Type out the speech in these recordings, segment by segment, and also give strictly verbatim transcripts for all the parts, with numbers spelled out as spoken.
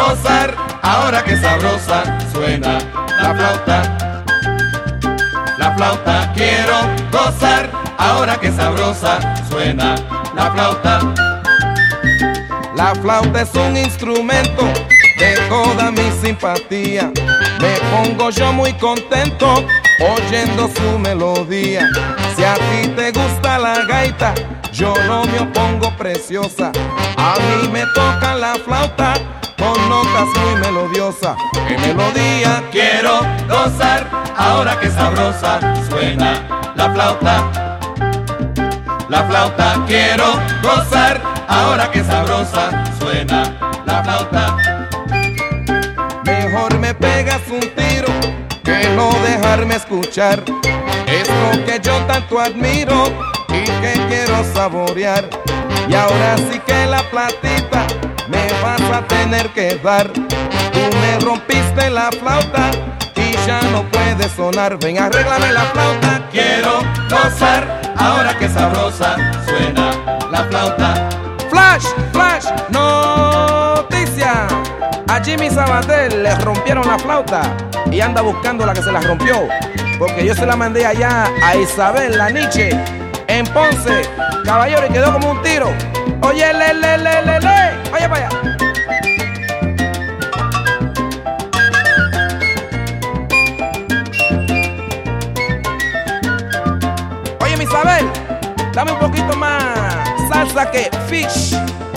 gozar, ahora que sabrosa suena la flauta. La flauta, quiero gozar, ahora que sabrosa suena la flauta. La flauta es un instrumento de toda mi simpatía. Me pongo yo muy contento oyendo su melodía. Si a ti te gusta la gaita, yo no me opongo, preciosa. A mí me toca la flauta con notas muy melodiosas. ¡Qué melodía! Quiero gozar, ahora que sabrosa suena la flauta. La flauta, quiero gozar, ahora que sabrosa suena la flauta. Mejor me pegas un tiro que no dejarme escuchar. Es lo que yo tanto admiro y que quiero saborear. Y ahora sí que la platita me vas a tener que dar. Tú me rompiste la flauta y ya no puede sonar. Ven, arréglame la flauta. Quiero gozar, ahora que sabrosa suena la flauta. Flash, flash, noticia. A Jimmy Sabater le rompieron la flauta y anda buscando la que se la rompió, porque yo se la mandé allá a Isabel La Nietzsche en Ponce, caballero, y quedó como un tiro. Oye, le, le, le, le, le. Vaya para allá. Oye, mi Isabel, dame un poquito más salsa que fish.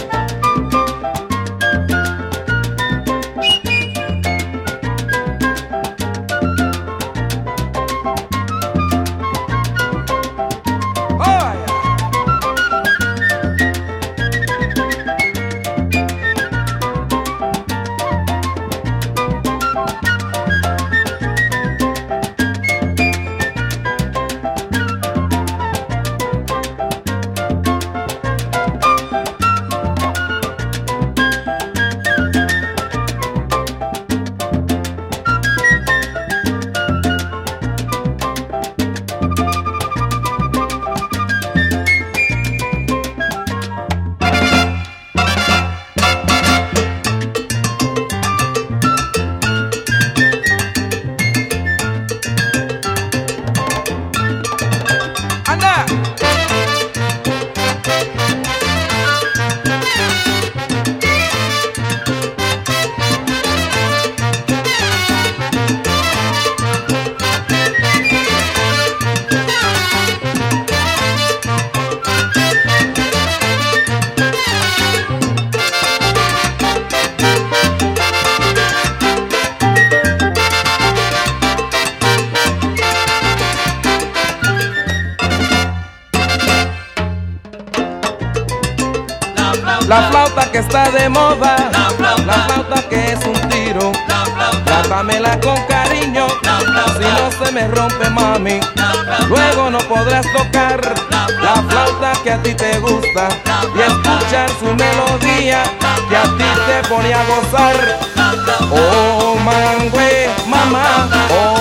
La flauta que está de moda, la flauta, la flauta que es un tiro, la flauta, trátamela con cariño, la flauta, si no se me rompe, mami, la flauta, luego no podrás tocar la la flauta, flauta que a ti te gusta la y flauta, escuchar su melodía la que a ti flauta, te pone a gozar. la flauta, Oh, mangüe, mamá, oh,